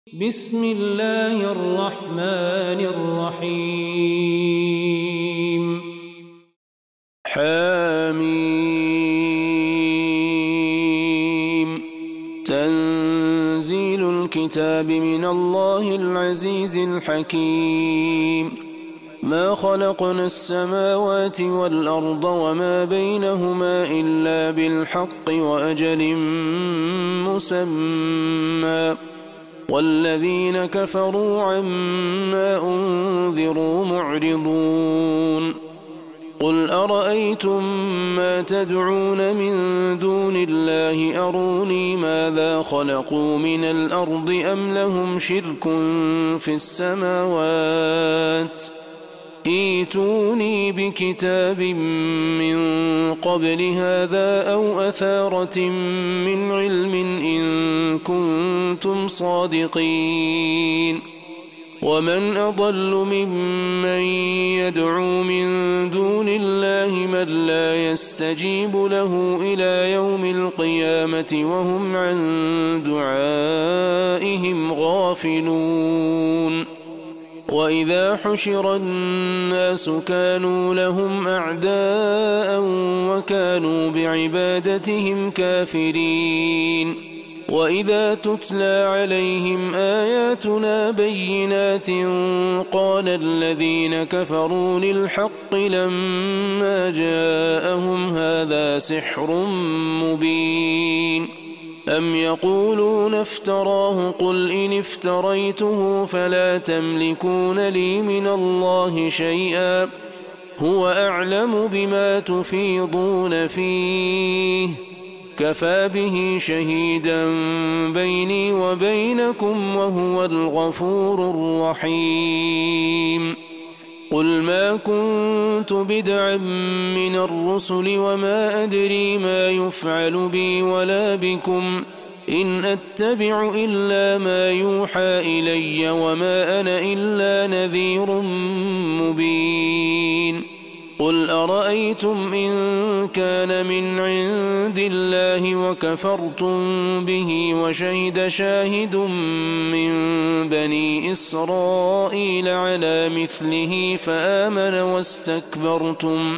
بسم الله الرحمن الرحيم. حميم. تنزيل الكتاب من الله العزيز الحكيم. ما خلقنا السماوات والأرض وما بينهما إلا بالحق وأجل مسمى، والذين كفروا عما أنذروا معرضون. قل أرأيتم ما تدعون من دون الله أروني ماذا خلقوا من الأرض أم لهم شرك في السماوات، ائتوني بكتاب من قبل هذا أو أثارة من علم إن كنتم صادقين. ومن أضل ممن يدعو من دون الله من لا يستجيب له إلى يوم القيامة وهم عن دعائهم غافلون. وإذا حشر الناس كانوا لهم أعداء وكانوا بعبادتهم كافرين. وإذا تتلى عليهم آياتنا بينات قال الذين كفروا للحق لما جاءهم هذا سحر مبين. أم يقولون افتراه قل إن افتريته فلا تملكون لي من الله شيئا هو أعلم بما تفيضون فيه كفى به شهيدا بيني وبينكم وهو الغفور الرحيم. قل ما كنت بدعا من الرسل وما أدري ما يفعل بي ولا بكم إن أتبع إلا ما يوحى إلي وما أنا إلا نذير مبين. قل أرأيتم إن كان من عند الله وكفرتم به وشهد شاهد من بني إسرائيل على مثله فآمن واستكبرتم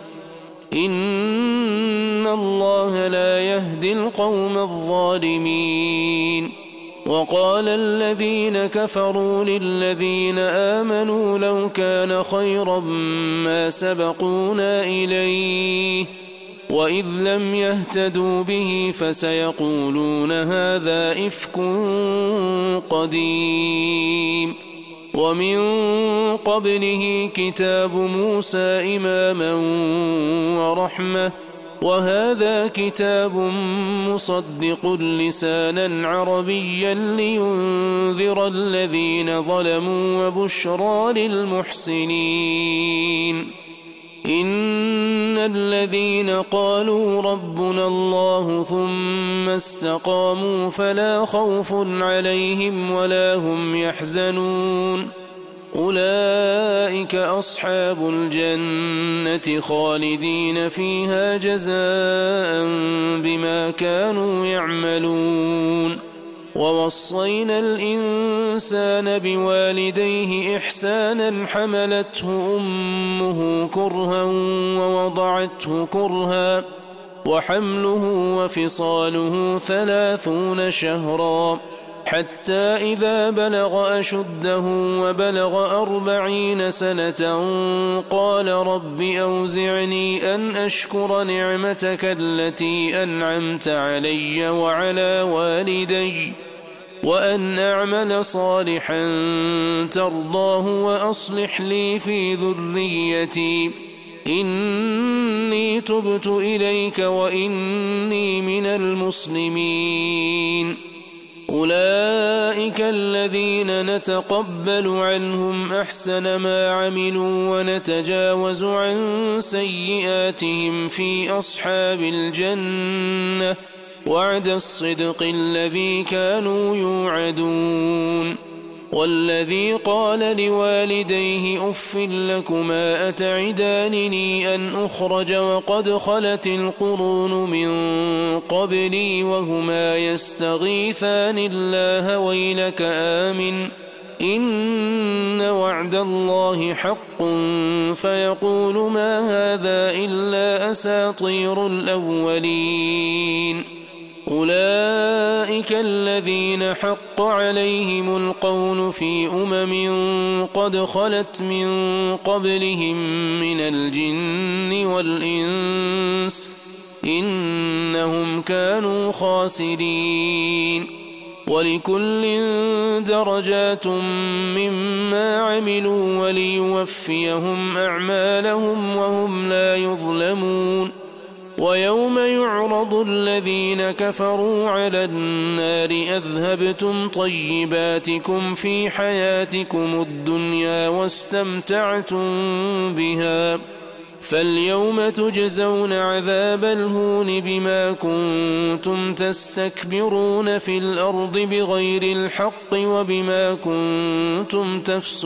إن الله لا يهدي القوم الظالمين. وقال الذين كفروا للذين آمنوا لو كان خيرا ما سبقونا إليه وإذ لم يهتدوا به فسيقولون هذا إفك قديم. ومن قبله كتاب موسى إماما ورحمة وهذا كتاب مصدق لسانا عربيا لينذر الذين ظلموا وبشرى للمحسنين. إن الذين قالوا ربنا الله ثم استقاموا فلا خوف عليهم ولا هم يحزنون أولئك أصحاب الجنة خالدين فيها جزاء بما كانوا يعملون. ووصينا الإنسان بوالديه إحسانا حملته أمه كرها ووضعته كرها وحمله وفصاله 30 شهرا حتى إذا بلغ أشده وبلغ 40 سنة قال رب أوزعني أن أشكر نعمتك التي أنعمت علي وعلى والدي وأن أعمل صالحا ترضاه وأصلح لي في ذريتي إني تبت إليك وإني من المسلمين. أولئك الذين نتقبل عنهم أحسن ما عملوا ونتجاوز عن سيئاتهم في أصحاب الجنة وعد الصدق الذي كانوا يوعدون. والذي قال لوالديه أف لكما أتعدانني أن أخرج وقد خلت القرون من قبلي وهما يستغيثان الله ويلك آمن إن وعد الله حق فيقول ما هذا إلا أساطير الأولين أولئك الذين حق عليهم القول في قد خلت من قبلهم من الجن والإنس إنهم كانوا خاسرين ولكل درجات مما عملوا وليوفيهم أعمالهم وهم لا يظلمون ويوم يعرض الذين كفروا على النار أذهبتم طيباتكم في حياتكم الدنيا واستمتعتم بها فاليوم تجزون عذاب الهون بما كنتم تستكبرون في الأرض بغير الحق وبما كنتم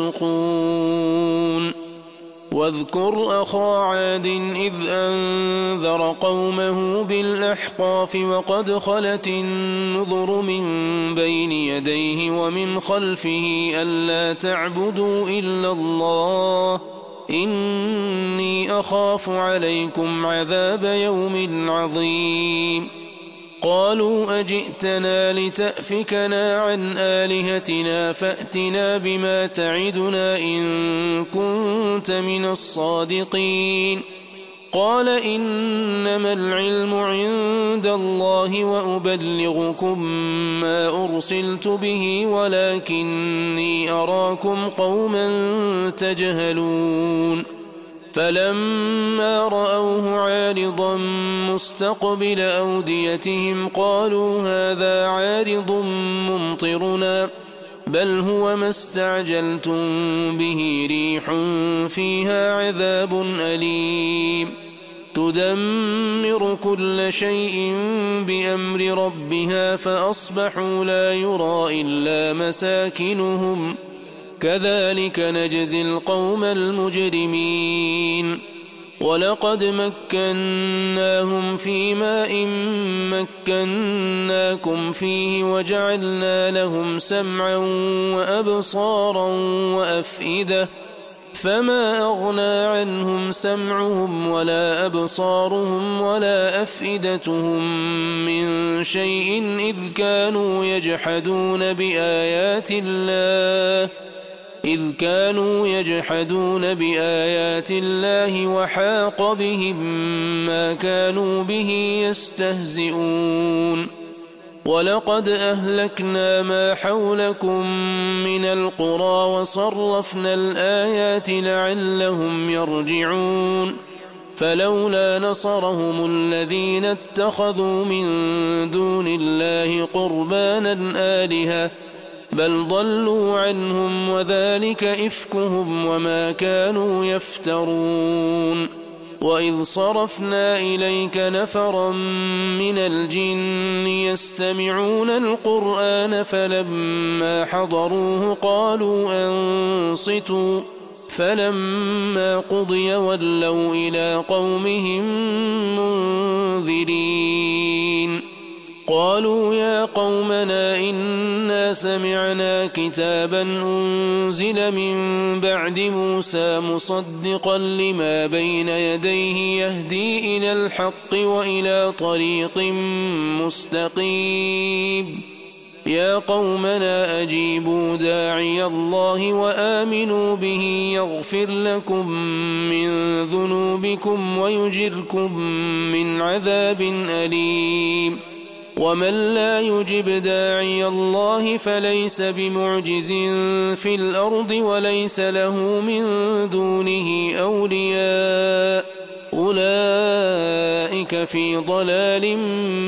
تفسقون واذكر أخا عاد إذ أنذر قومه بالأحقاف وقد خلت النذر من بين يديه ومن خلفه ألا تعبدوا إلا الله إني أخاف عليكم عذاب يوم عظيم قالوا أجئتنا لتأفكنا عن آلهتنا فأتنا بما تعدنا إن كنت من الصادقين قال إنما العلم عند الله وأبلغكم ما أرسلت به ولكني أراكم قوما تجهلون فلما رأوه عارضا مستقبل أوديتهم قالوا هذا عارض ممطرنا بل هو ما استعجلتم به ريح فيها عذاب أليم تدمر كل شيء بأمر ربها فأصبحوا لا يرى إلا مساكنهم كذلك نجزي القوم المجرمين ولقد مكناهم في ماء مكناكم فيه وجعلنا لهم سمعا وأبصارا وأفئدة فما أغنى عنهم سمعهم ولا أبصارهم ولا أفئدتهم من شيء إذ كانوا يجحدون بآيات الله وحاق بهم ما كانوا به يستهزئون ولقد أهلكنا ما حولكم من القرى وصرفنا الآيات لعلهم يرجعون فلولا نصرهم الذين اتخذوا من دون الله قربانا آلهة بل ضلوا عنهم وذلك إفكهم وما كانوا يفترون وإذ صرفنا إليك نفرا من الجن يستمعون القرآن فلما حضروه قالوا أنصتوا فلما قضي ولوا إلى قومهم منذرين قالوا يا قومنا إنا سمعنا كتابا أنزل من بعد موسى مصدقا لما بين يديه يهدي إلى الحق وإلى طريق مستقيم يا قومنا أجيبوا داعي الله وآمنوا به يغفر لكم من ذنوبكم ويجركم من عذاب أليم ومن لا يجب داعي الله فليس بمعجز في الأرض وليس له من دونه أولياء أولئك في ضلال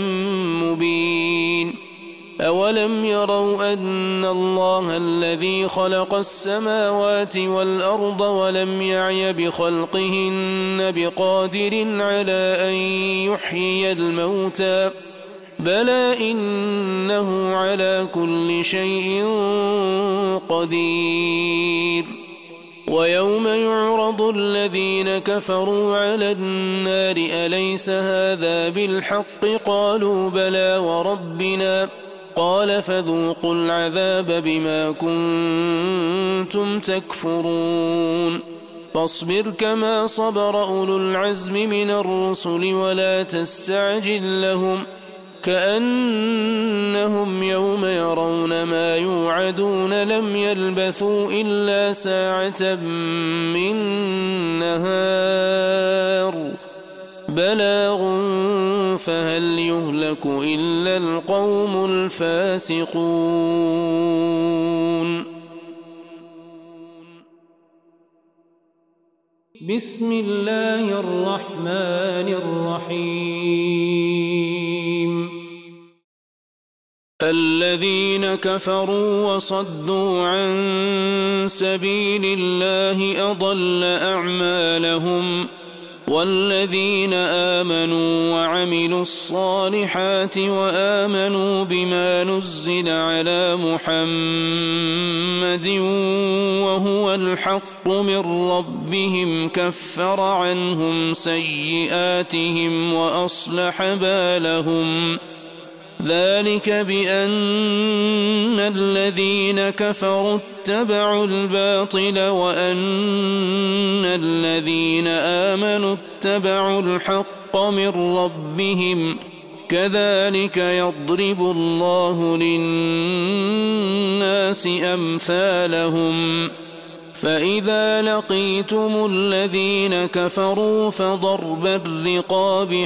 مبين أولم يروا أن الله الذي خلق السماوات والأرض ولم يعي بخلقهن بقادر على أن يحيي الموتى بلى إنه على كل شيء قدير. ويوم يعرض الذين كفروا على النار أليس هذا بالحق قالوا بلى وربنا قال فذوقوا العذاب بما كنتم تكفرون. فاصبر كما صبر أولو العزم من الرسل ولا تستعجل لهم كأنهم يوم يرون ما يوعدون لم يلبثوا إلا ساعة من نهار بلاغ فهل يهلك إلا القوم الفاسقون. بسم الله الرحمن الرحيم. الذين كفروا وصدوا عن سبيل الله أضل أعمالهم والذين آمنوا وعملوا الصالحات وآمنوا بما نزل على محمد وهو الحق من ربهم كفر عنهم سيئاتهم وأصلح بالهم ذلك بأن الذين كفروا اتبعوا الباطل وأن الذين آمنوا اتبعوا الحق من ربهم كذلك يضرب الله للناس أمثالهم. فإذا لقيتم الذين كفروا فضرب الرقاب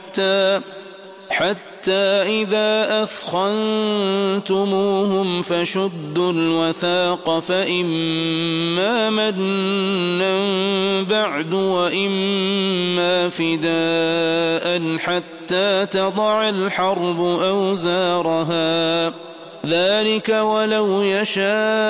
حتى إذا أثخنتموهم فشدوا الوثاق فإما منا بعد وإما فداء حتى تضع الحرب أوزارها ذلك ولو يشاء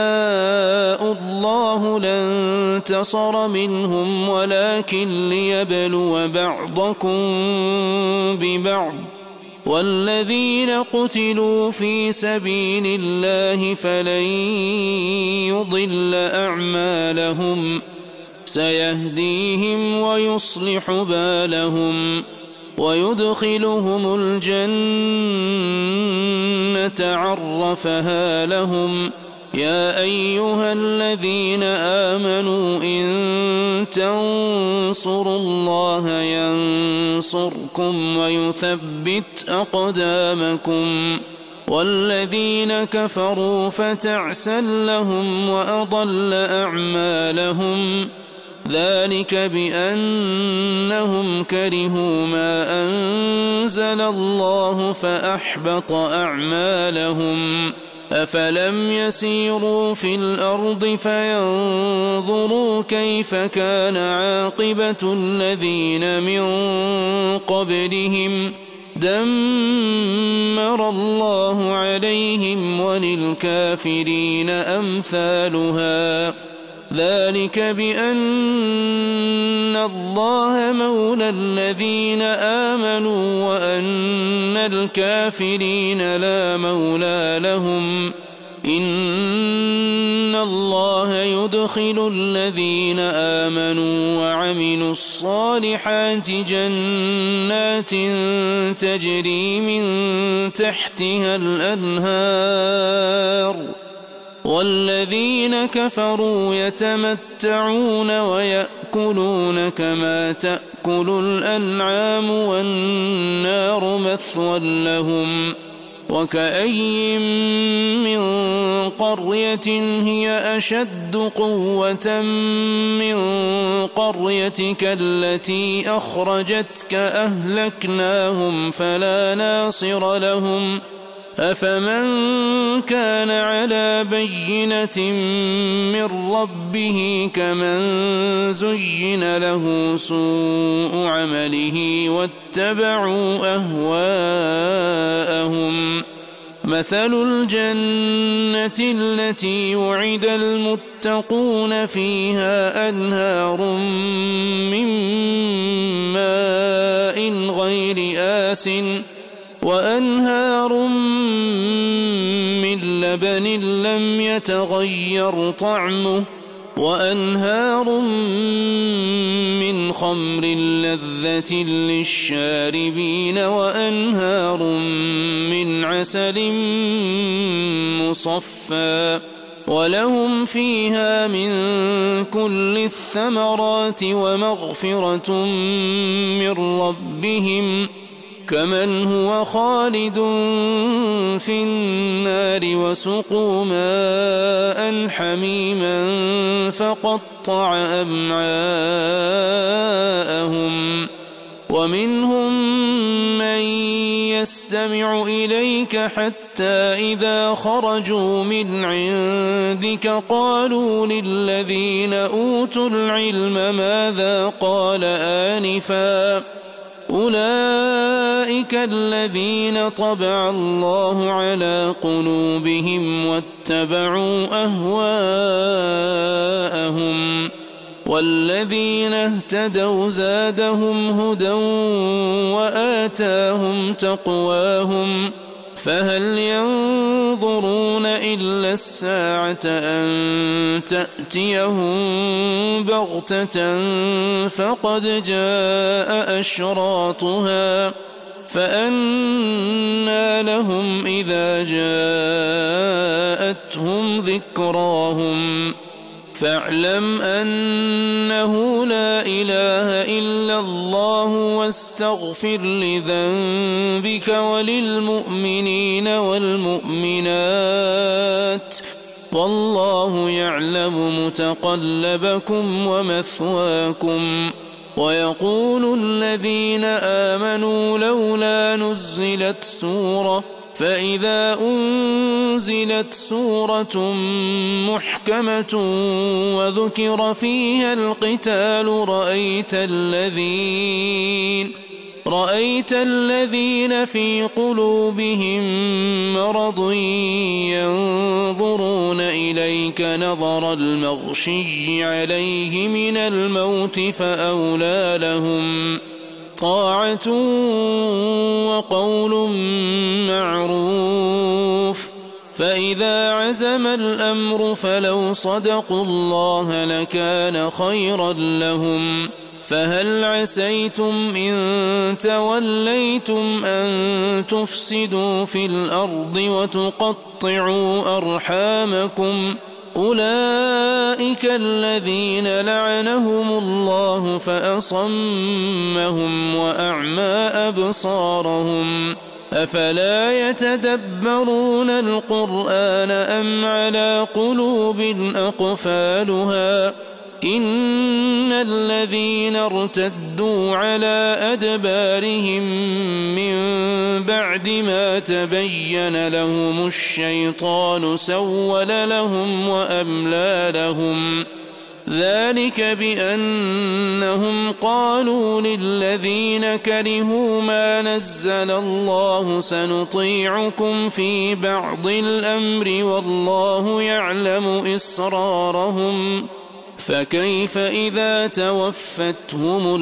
الله لانتصر منهم ولكن ليبلو بعضكم ببعض والذين قتلوا في سبيل الله فلن يضل أعمالهم سيهديهم ويصلح بالهم ويدخلهم الجنة عرفها لهم. يا أيها الذين آمنوا إن تنصروا الله ينصركم ويثبت أقدامكم والذين كفروا فتعسا لهم وأضل أعمالهم ذلك بأنهم كرهوا ما أنزل الله فأحبط أعمالهم. أفلم يسيروا في الأرض فينظروا كيف كان عاقبة الذين من قبلهم دمر الله عليهم وللكافرين أمثالها ذلك بأن الله مولى الذين آمنوا وأن الكافرين لا مولى لهم. إن الله يدخل الذين آمنوا وعملوا الصالحات جنات تجري من تحتها الأنهار والذين كفروا يتمتعون ويأكلون كما تأكل الأنعام والنار مثوى لهم. وكأي من قرية هي أشد قوة من قريتك التي أخرجتك أهلكناهم فلا ناصر لهم. أفمن كان على بينة من ربه كمن زين له سوء عمله واتبعوا أهواءهم. مثل الجنة التي وعد المتقون فيها أنهار من ماء غير آسٍ وأنهار من لبن لم يتغير طعمه وأنهار من خمر لذة للشاربين وأنهار من عسل مصفى ولهم فيها من كل الثمرات ومغفرة من ربهم كمن هو خالد في النار وسقوا ماء حميما فقطع أمعاءهم ومنهم من يستمع إليك حتى إذا خرجوا من عندك قالوا للذين أوتوا العلم ماذا قال آنفا أولئك الذين طبع الله على قلوبهم واتبعوا أهواءهم والذين اهتدوا زادهم هدى وآتاهم تقواهم فهل ينظرون إلا الساعة أن تأتيهم بغتة فقد جاء أشراطها فأنى لهم إذا جاءتهم ذكراهم فاعلم أنه لا إله إلا الله واستغفر لذنبك وللمؤمنين والمؤمنات والله يعلم متقلبكم ومثواكم ويقول الذين آمنوا لولا نزلت سورة فإذا أنزلت سورة محكمة وذكر فيها القتال رأيت الذين في قلوبهم مرض ينظرون إليك نظر المغشي عليه من الموت فأولى لهم طاعة وقول معروف فإذا عزم الأمر فلو صدقوا الله لكان خيرا لهم فهل عسيتم إن توليتم أن تفسدوا في الأرض وتقطعوا أرحامكم أولئك الذين لعنهم الله فأصمهم وأعمى أبصارهم أفلا يتدبرون القرآن أم على قلوب أقفالها إن الذين ارتدوا على أدبارهم من بعد ما تبين لهم الشيطان سول لهم وأملى لهم ذلك بأنهم قالوا للذين كرهوا ما نزل الله سنطيعكم في بعض الأمر والله يعلم إسرارهم فكيف إذا توفتهم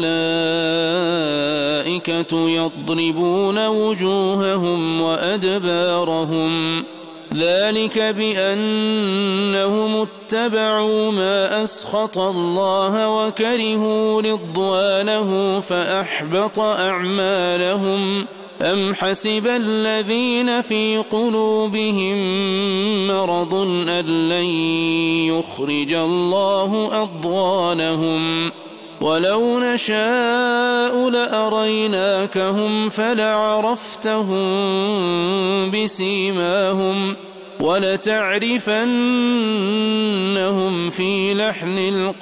الملائكة يضربون وجوههم وأدبارهم ذلك بأنهم اتبعوا ما أسخط الله وكرهوا رضوانه فأحبط أعمالهم أم حسب الذين في قلوبهم مرض أن لن يخرج الله أضغانهم ولو نشاء لأريناكهم فلعرفتهم بسيماهم ولتعرفنهم في لحن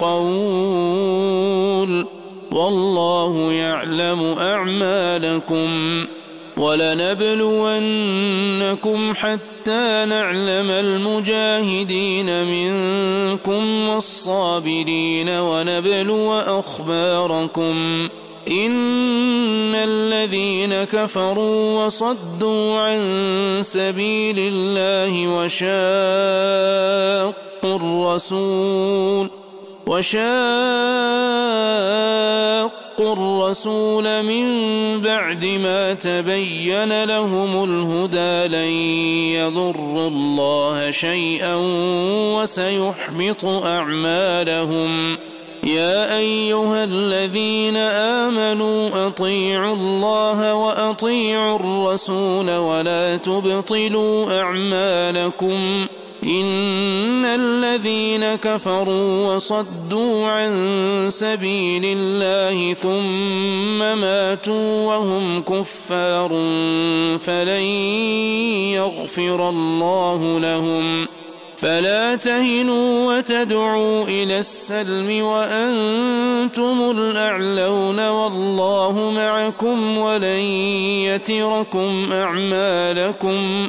القول والله يعلم أعمالكم ولنبلونكم حتى نعلم المجاهدين منكم والصابرين ونبلو أخباركم إن الذين كفروا وصدوا عن سبيل الله وشاقوا الرسول شاقوا الرسول من بعد ما تبين لهم الهدى لن يضروا الله شيئا وسيحبط أعمالهم. يا أيها الذين آمنوا أطيعوا الله وأطيعوا الرسول ولا تبطلوا أعمالكم. إن الذين كفروا وصدوا عن سبيل الله ثم ماتوا وهم كفار فلن يغفر الله لهم. فلا تهنوا وتدعوا إلى السلم وأنتم الأعلون والله معكم ولن يتركم أعمالكم.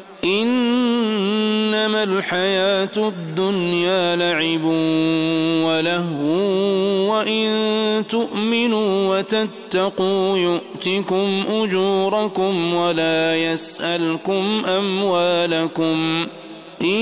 إنما الحياة الدنيا لعب ولهو وإن تؤمنوا وتتقوا يؤتكم أجوركم ولا يسألكم أموالكم. إن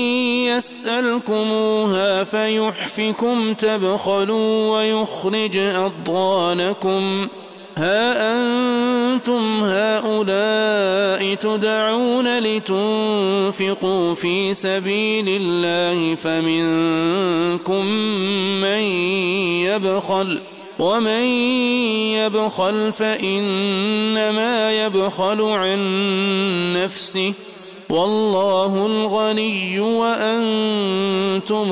يسألكموها فيحفكم تبخلوا ويخرج أضغانكم. ها أنتم هؤلاء تدعون لتنفقوا في سبيل الله فمنكم من يبخل ومن يبخل فإنما يبخل عن نفسه والله الغني وأنتم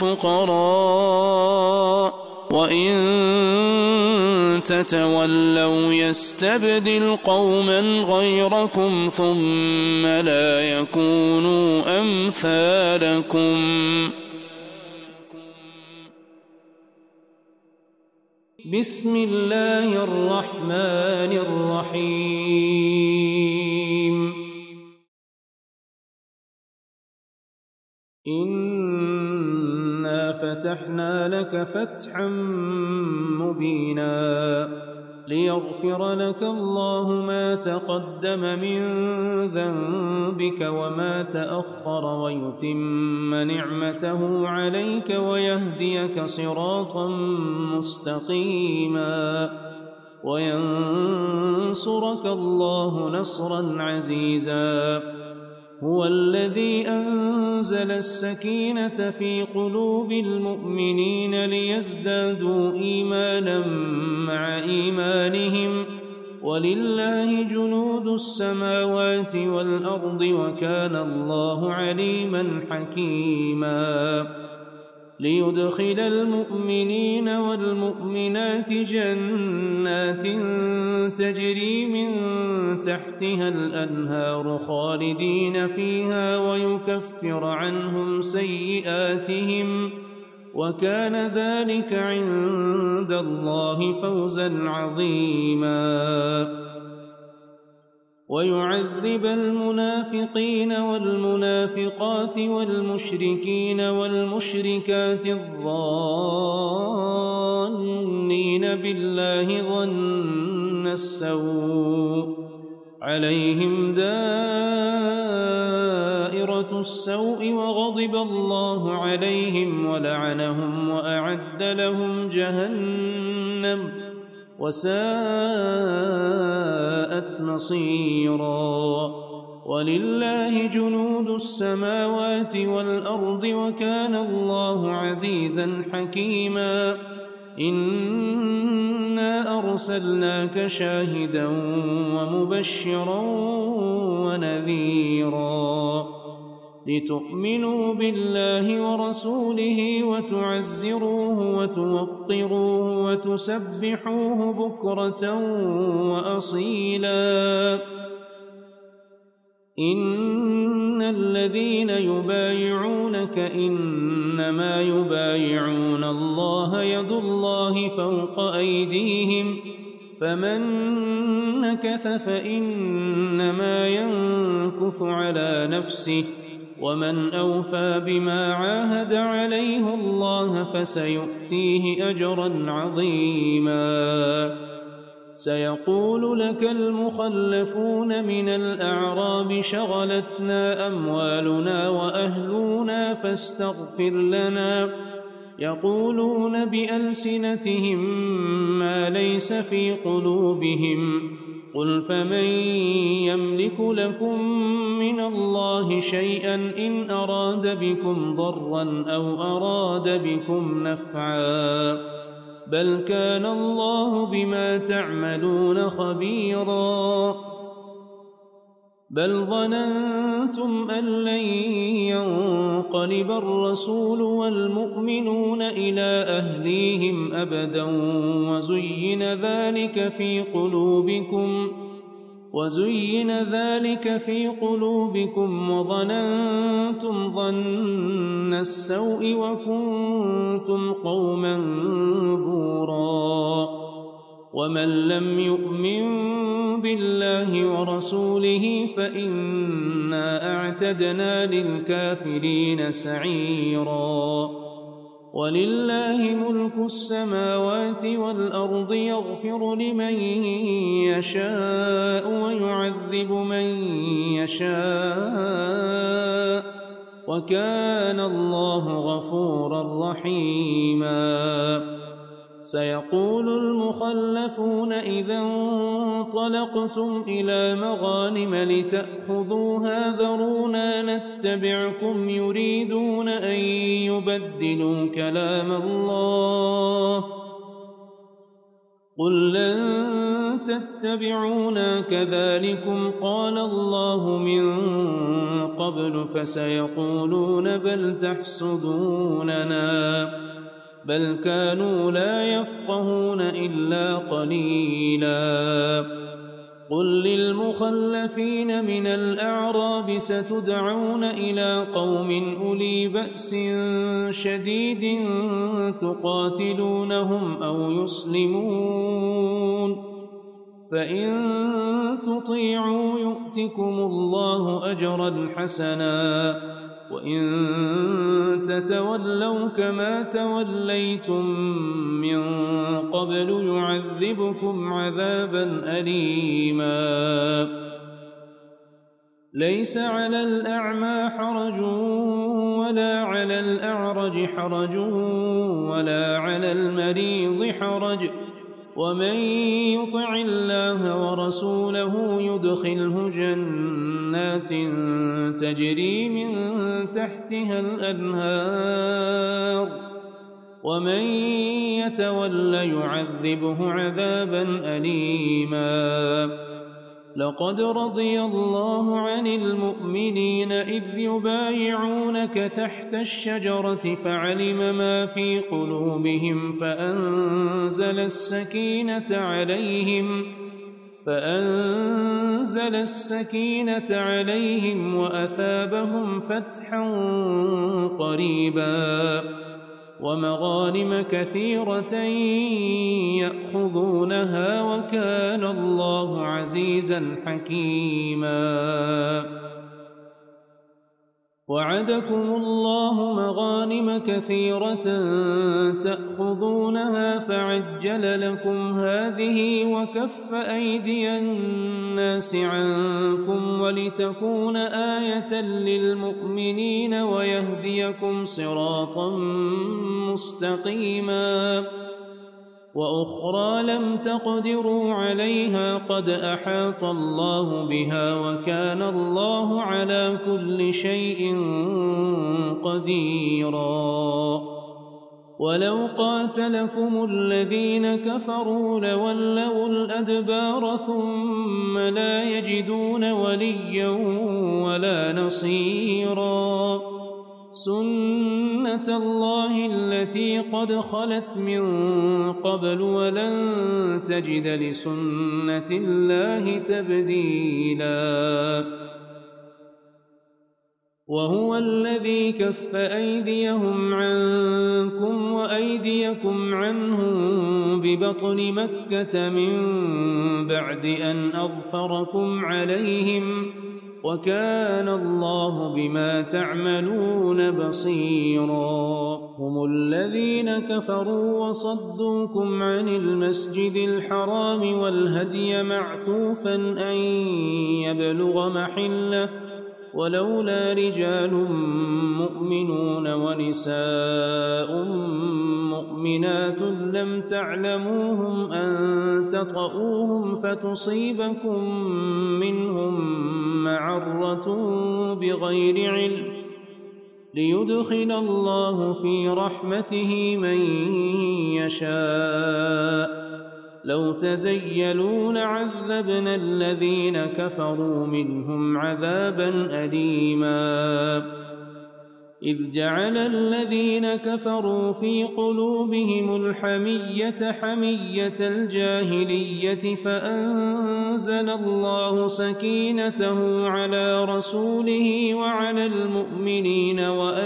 الفقراء وإن تتولوا يستبدل قوما غيركم ثم لا يكونوا أمثالكم. بسم الله الرحمن الرحيم. إنا فتحنا لك فتحا مبينا ليغفر لك الله ما تقدم من ذنبك وما تأخر ويتم نعمته عليك ويهديك صراطا مستقيما وينصرك الله نصرا عزيزا. هو الذي أنزل السكينة في قلوب المؤمنين ليزدادوا إيمانا مع إيمانهم ولله جنود السماوات والأرض وكان الله عليما حكيما. ليدخل المؤمنين والمؤمنات جنات تجري من تحتها الأنهار خالدين فيها ويكفر عنهم سيئاتهم وكان ذلك عند الله فوزا عظيما. ويعذب المنافقين والمنافقات والمشركين والمشركات الظانين بالله ظن السوء عليهم دائرة السوء وغضب الله عليهم ولعنهم وأعد لهم جهنم وساءت مصيرا. ولله جنود السماوات والأرض وكان الله عزيزا حكيما. إنا أرسلناك شاهدا ومبشرا ونذيرا لتؤمنوا بالله ورسوله وتعزروه وتوقروه وتسبحوه بكرة وأصيلا. إن الذين يبايعونك إنما يبايعون الله يد الله فوق أيديهم فمن نكث فإنما ينكث على نفسه ومن أوفى بما عاهد عليه الله فسيؤتيه أجرا عظيما. سيقول لك المخلفون من الأعراب شغلتنا أموالنا وأهلنا فاستغفر لنا يقولون بألسنتهم ما ليس في قلوبهم قل فمن يملك لكم من الله شيئا إن أراد بكم ضرا أو أراد بكم نفعا بل كان الله بما تعملون خبيرا بل ظننتم أن لن ينقلب الرسول والمؤمنون إلى أهليهم أبدا وزين ذلك في قلوبكم وظننتم ظن السوء وكنتم قوما بورا ومن لم يؤمن بالله ورسوله فإنا أعتدنا للكافرين سعيرا ولله ملك السماوات والأرض يغفر لمن يشاء ويعذب من يشاء وكان الله غفورا رحيما سيقول المخلفون إذا انطلقتم إلى مغانم لتأخذوها ذرونا نتبعكم يريدون أن يبدلوا كلام الله قل لن تتبعونا كذلكم قال الله من قبل فسيقولون بل تحسدوننا بل كانوا لا يفقهون إلا قليلا قل للمخلفين من الأعراب ستدعون إلى قوم أولي بأس شديد تقاتلونهم أو يسلمون فإن تطيعوا يؤتكم الله أجرا حسنا وإن تتولوا كما توليتم من قبل يعذبكم عذابا أليما ليس على الأعمى حرج ولا على الأعرج حرج ولا على المريض حرج ومن يطع الله ورسوله يدخله جنات تجري من تحتها الأنهار ومن يتول يعذبه عذابا أليما لقد رضي الله عن المؤمنين إذ يبايعونك تحت الشجرة فعلم ما في قلوبهم فأنزل السكينة عليهم وأثابهم فتحا قريبا ومغانم كثيرة يأخذونها وكان الله عزيزا حكيما وعدكم الله مغانم كثيرة تأخذونها فعجل لكم هذه وكف أيدي الناس عنكم ولتكون آية للمؤمنين ويهديكم صراطا مستقيما وأخرى لم تقدروا عليها قد أحاط الله بها وكان الله على كل شيء قديرا ولو قاتلكم الذين كفروا لولوا الأدبار ثم لا يجدون وليا ولا نصيرا سنة الله التي قد خلت من قبل ولن تجد لسنة الله تبديلا وهو الذي كف أيديهم عنكم وأيديكم عنهم ببطن مكة من بعد أن أظفركم عليهم وكان الله بما تعملون بصيرا هم الذين كفروا وصدوكم عن المسجد الحرام والهدي معكوفا أن يبلغ محله ولولا رجال مؤمنون ونساء مؤمنات لم تعلموهم أن تطؤوهم فتصيبكم منهم معرة بغير علم ليدخل الله في رحمته من يشاء لو تزيلوا لعذبنا الذين كفروا منهم عذابا أليما إذ جعل الذين كفروا في قلوبهم الحمية حمية الجاهلية فأنزل الله سكينته على رسوله وعلى المؤمنين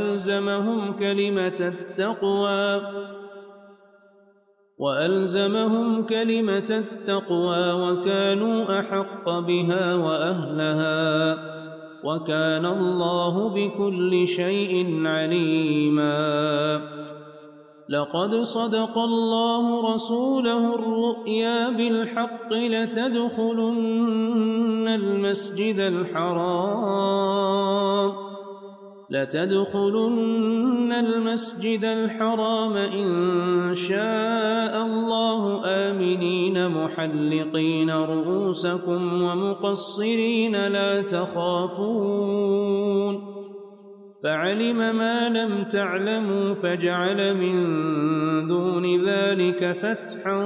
وألزمهم كلمة التقوى وكانوا أحق بها وأهلها وكان الله بكل شيء عليما لقد صدق الله رسوله الرؤيا بالحق لتدخلن المسجد الحرام إن شاء الله آمنين محلقين رؤوسكم ومقصرين لا تخافون فعلم ما لم تعلموا فجعل من دون ذلك فتحا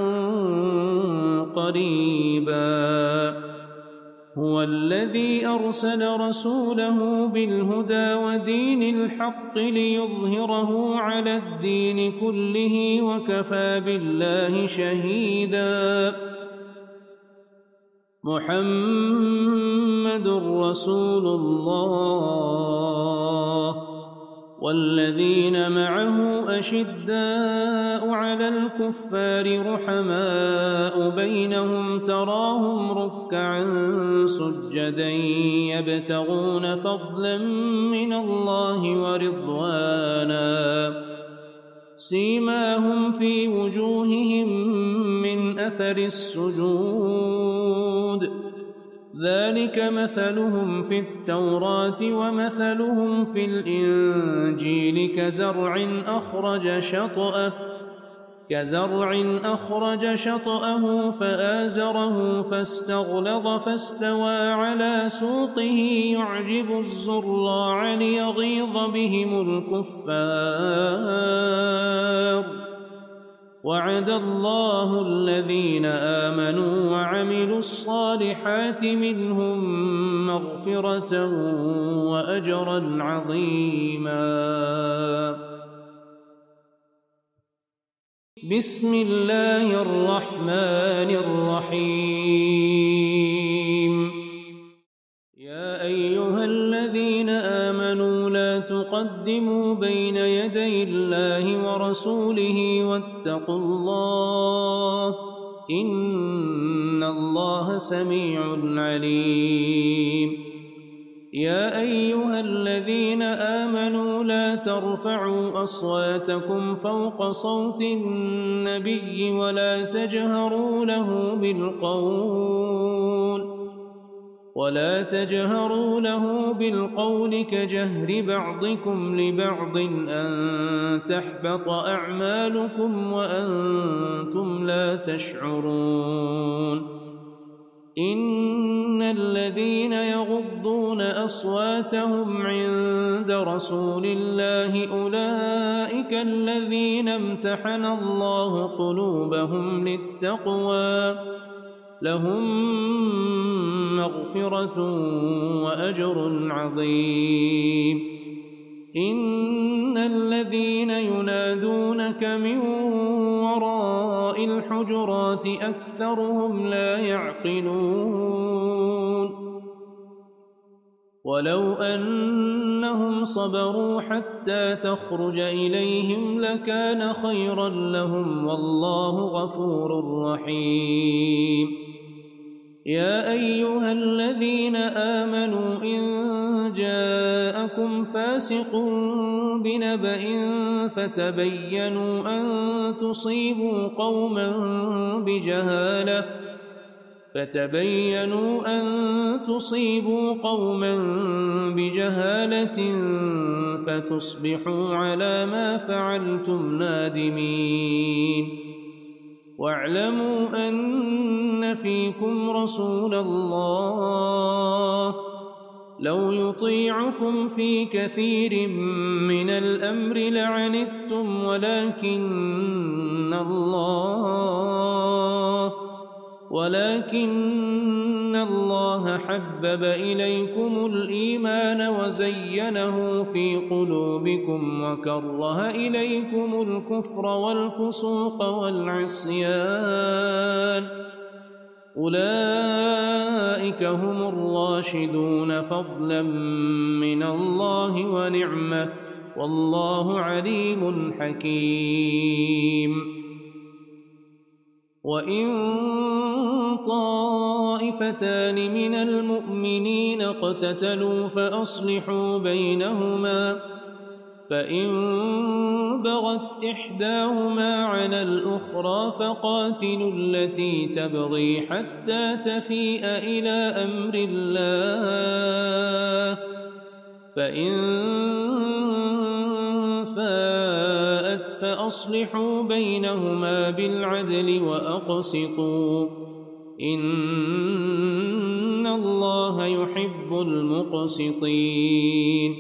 قريبا هو الذي أرسل رسوله بالهدى ودين الحق ليظهره على الدين كله وكفى بالله شهيدا محمد رسول الله والذين معه أشداء على الكفار رحماء بينهم تراهم ركعا سجدا يبتغون فضلا من الله ورضوانا سيماهم في وجوههم من أثر السجود ذلك مثلهم في التوراة ومثلهم في الإنجيل كزرع أخرج شطأه فآزره فاستغلظ فاستوى على سوقه يعجب الزراع ليغيظ بهم الكفار وعد الله الذين آمنوا وعملوا الصالحات منهم مغفرة وأجرا عظيما بسم الله الرحمن الرحيم يا أيها الذين آمنوا لا تقدموا بين يدي الله ورسوله واتقوا الله إن الله سميع عليم يا أيها الذين آمنوا لا ترفعوا أصواتكم فوق صوت النبي ولا تجهروا له بالقول كجهر بعضكم لبعض أن تحبط أعمالكم وأنتم لا تشعرون إن الذين يغضون أصواتهم عند رسول الله أولئك الذين امتحن الله قلوبهم للتقوى لهم مغفرة وأجر عظيم إن الذين ينادونك من وراء الحجرات أكثرهم لا يعقلون ولو أنهم صبروا حتى تخرج إليهم لكان خيرا لهم والله غفور رحيم يا أيها الذين آمنوا إن جاءكم فاسق بنبأ فتبينوا أن تصيبوا قوما بجهالة فتصبحوا على ما فعلتم نادمين. واعلموا أن فيكم رسول الله لو يطيعكم في كثير من الأمر لعنتم ولكن الله حبب إليكم الإيمان وزينه في قلوبكم وكره إليكم الكفر والفسوق والعصيان أولئك هم الراشدون فضلا من الله ونعمة والله عليم حكيم. وإن طائفتان من المؤمنين اقتتلوا فأصلحوا بينهما فإن بغت إحداهما على الأخرى فقاتلوا التي تبغي حتى تفيء إلى أمر الله فإن فاءت فأصلحوا بينهما بالعدل وأقسطوا إن الله يحب المقسطين.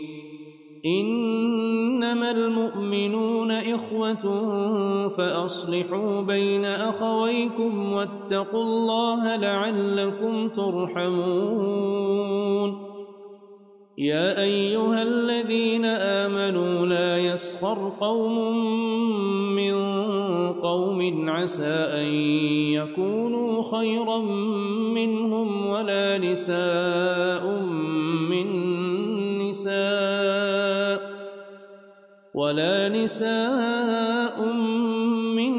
إنما المؤمنون إخوة فأصلحوا بين أخويكم واتقوا الله لعلكم ترحمون. يا أيها الذين آمنوا لا يسخر قوم من قوم عسى أن يكونوا خيرا منهم ولا نساء من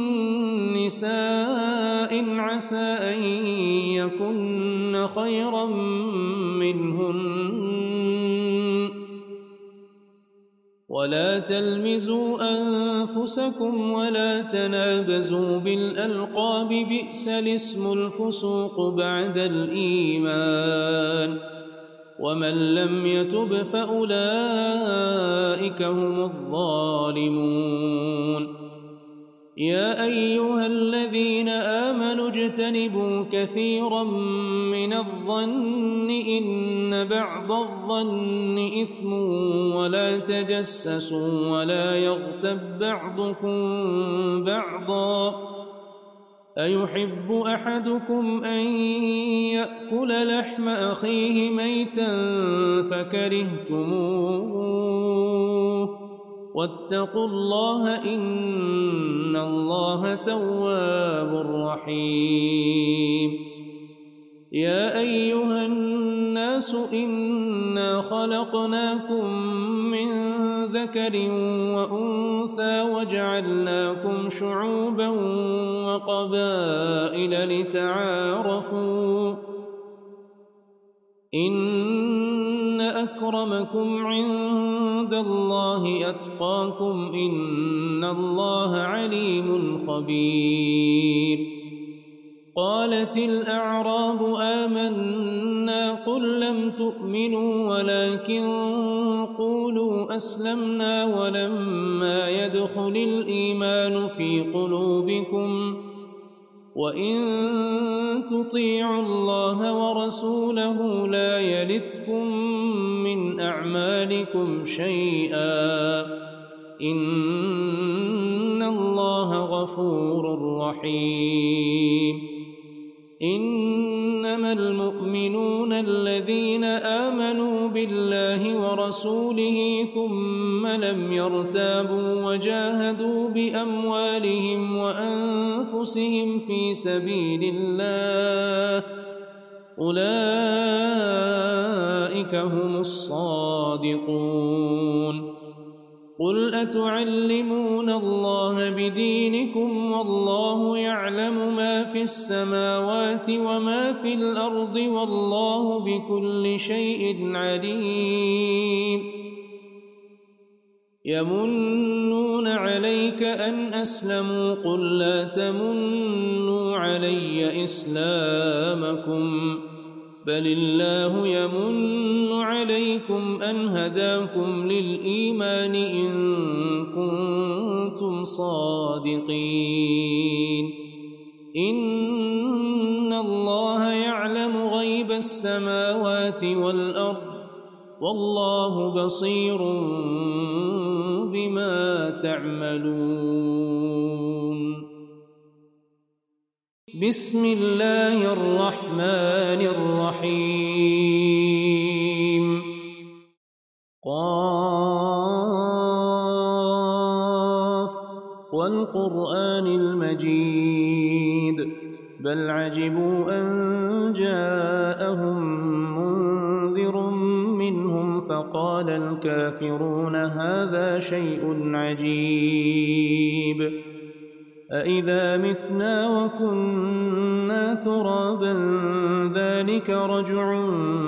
نساء عسى أن يكن خيرا منهن ولا تلمزوا أنفسكم ولا تنابزوا بالألقاب بئس الاسم الفسوق بعد الإيمان ومن لم يتب فأولئك هم الظالمون. يا أيها الذين آمنوا اجتنبوا كثيرا من الظن إن بعض الظن إثم ولا تجسسوا ولا يغتب بعضكم بعضا أيحب أحدكم أن يأكل لحم أخيه ميتا فكرهتموه واتقوا الله إن الله تواب رحيم. يا أيها الناس إنا خلقناكم من ذكر وأنثى وجعلناكم شعوبا وقبائل لتعارفوا إن أكرمكم عند الله أتقاكم إن الله عليم خبير. قالت الأعراب آمنا قل لم تؤمنوا ولكن قولوا أسلمنا ولما يدخل الإيمان في قلوبكم وإن تطيعوا الله ورسوله لا يلتكم من أعمالكم شيئا إن الله غفور رحيم. إنما المؤمنون الذين آمنوا بالله ورسوله ثم لم يرتابوا وجاهدوا بأموالهم وأنفسهم في سبيل الله أولئك هم الصادقون. قل أتعلمون الله بدينكم والله يعلم ما في السماوات وما في الأرض والله بكل شيء عليم. يمنون عليك أن أسلموا قل لا تمنوا علي إسلامكم بل الله يمن عليكم أن هداكم للإيمان إن كنتم صادقين إن الله يعلم غيب السماوات والأرض والله بصير بما تعملون بسم الله الرحمن الرحيم قاف والقرآن المجيد بل عجبوا أن جاءهم منذر منهم فقال الكافرون هذا شيء عجيب أإذا متنا وكنا ترابا ذلك رجع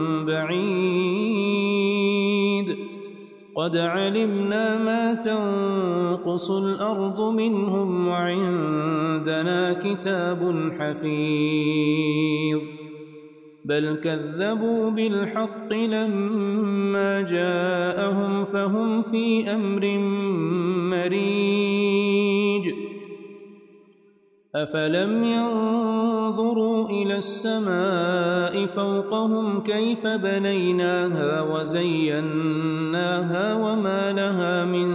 بعيد قد علمنا ما تنقص الأرض منهم وعندنا كتاب حفيظ بل كذبوا بالحق لما جاءهم فهم في أمر مريج أفلم ينظروا إلى السماء فوقهم كيف بنيناها وزيناها وما لها من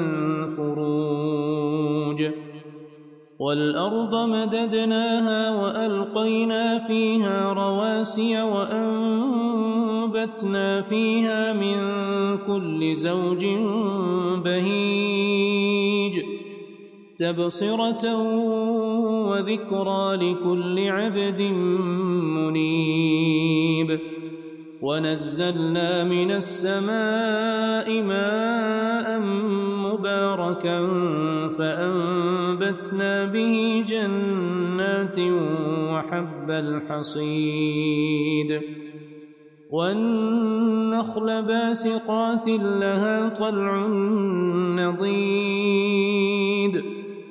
فروج والأرض مددناها وألقينا فيها رواسي وأنبتنا فيها من كل زوج بهيج تبصرة وذكرى لكل عبد منيب ونزلنا من السماء ماء مباركا فأنبتنا به جنات وحب الحصيد والنخل باسقات لها طلع نضيد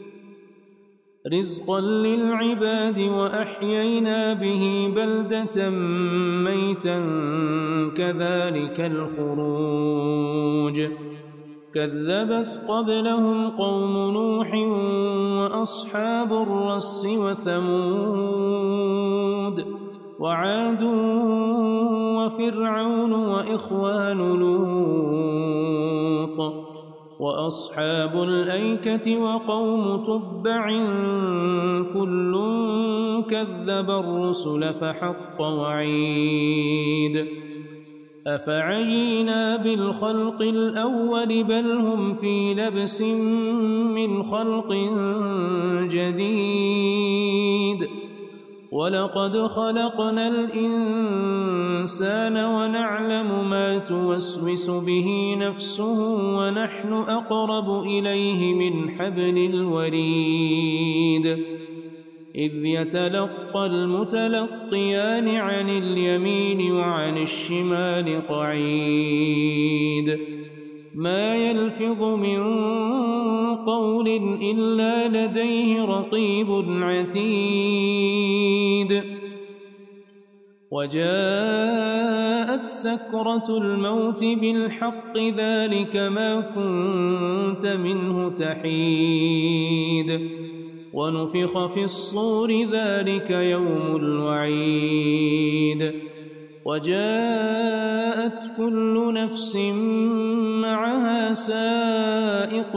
رزقا للعباد وأحيينا به بلدة ميتا كذلك الخروج كذبت قبلهم قوم نوح وأصحاب الرس وثمود وعاد وفرعون وإخوان لوط وأصحاب الأيكة وقوم تبع كل كذب الرسل فحق وعيد أفعينا بالخلق الأول بل هم في لبس من خلق جديد ولقد خلقنا الإنسان ونعلم ما توسوس به نفسه ونحن أقرب إليه من حبل الوريد إذ يتلقى المتلقيان عن اليمين وعن الشمال قعيد ما يلفظ من قول إلا لديه رقيب عتيد وجاءت سكرة الموت بالحق ذلك ما كنت منه تحيد ونفخ في الصور ذلك يوم الوعيد وجاءت كل نفس معها سائق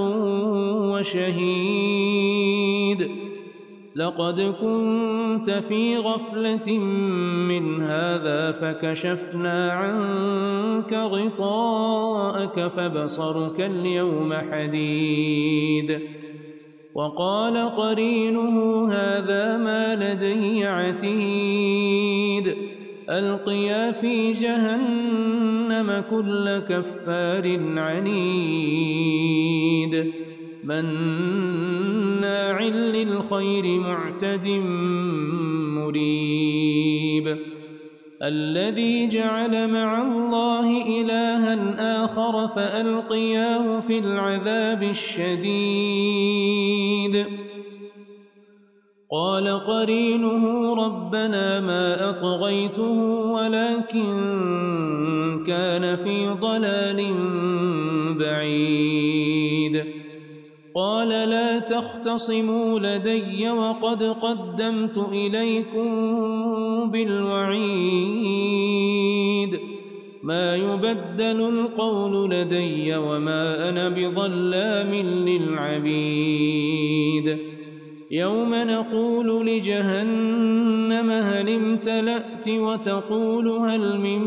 وشهيد لقد كنت في غفلة من هذا فكشفنا عنك غطاءك فبصرك اليوم حديد وقال قرينه هذا ما لدي عتيد ألقيا في جهنم كل كفار عنيد مناع للخير معتد مريب الذي جعل مع الله إلها آخر فألقياه في العذاب الشديد قال قرينه ربنا ما أطغيته ولكن كان في ضلال بعيد قال لا تختصموا لدي وقد قدمت إليكم بالوعيد ما يبدل القول لدي وما أنا بظلام للعبيد يوم نقول لجهنم هل امتلأت وتقول هل من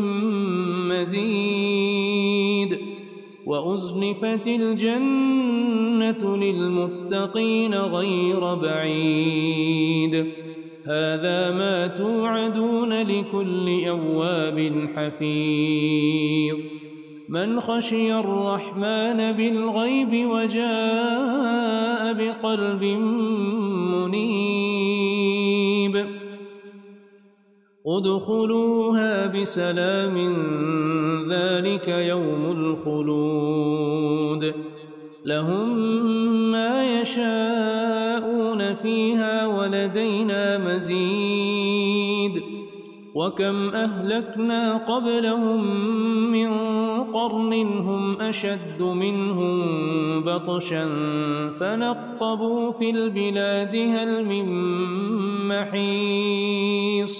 مزيد وأزلفت الجنة للمتقين غير بعيد هذا ما توعدون لكل أواب حفيظ من خشي الرحمن بالغيب وجاء بقلب منيب ادخلوها بسلام ذلك يوم الخلود لهم ما يشاءون فيها ولدينا مزيد وكم أهلكنا قبلهم من قرن هم أشد منهم بطشا فنقبوا في البلاد هل من محيص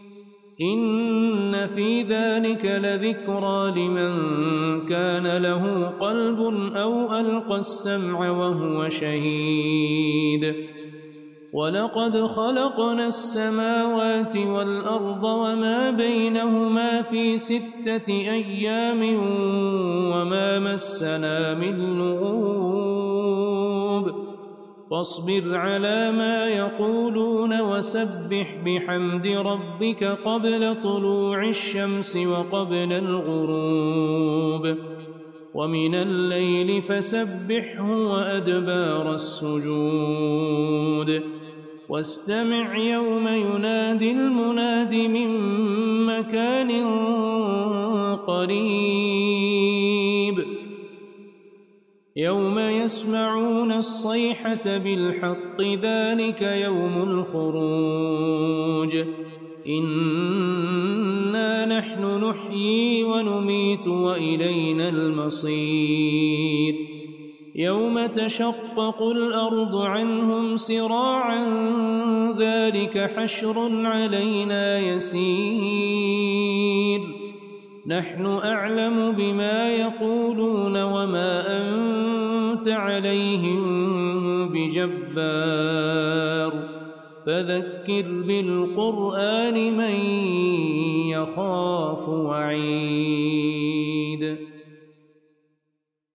إن في ذلك لذكرى لمن كان له قلب أو ألقى السمع وهو شهيد ولقد خلقنا السماوات والأرض وما بينهما في 6 أيام وما مسنا من لغوب فاصبر على ما يقولون وسبح بحمد ربك قبل طلوع الشمس وقبل الغروب ومن الليل فسبحه وأدبار السجود واستمع يوم ينادي المناد من مكان قريب يوم يسمعون الصيحة بالحق ذلك يوم الخروج إنا نحن نحيي ونميت وإلينا المصير يوم تشقق الأرض عنهم سراعا ذلك حشر علينا يسير نحن أعلم بما يقولون وما أنت عليهم بجبار فذكر بالقرآن من يخاف وعيد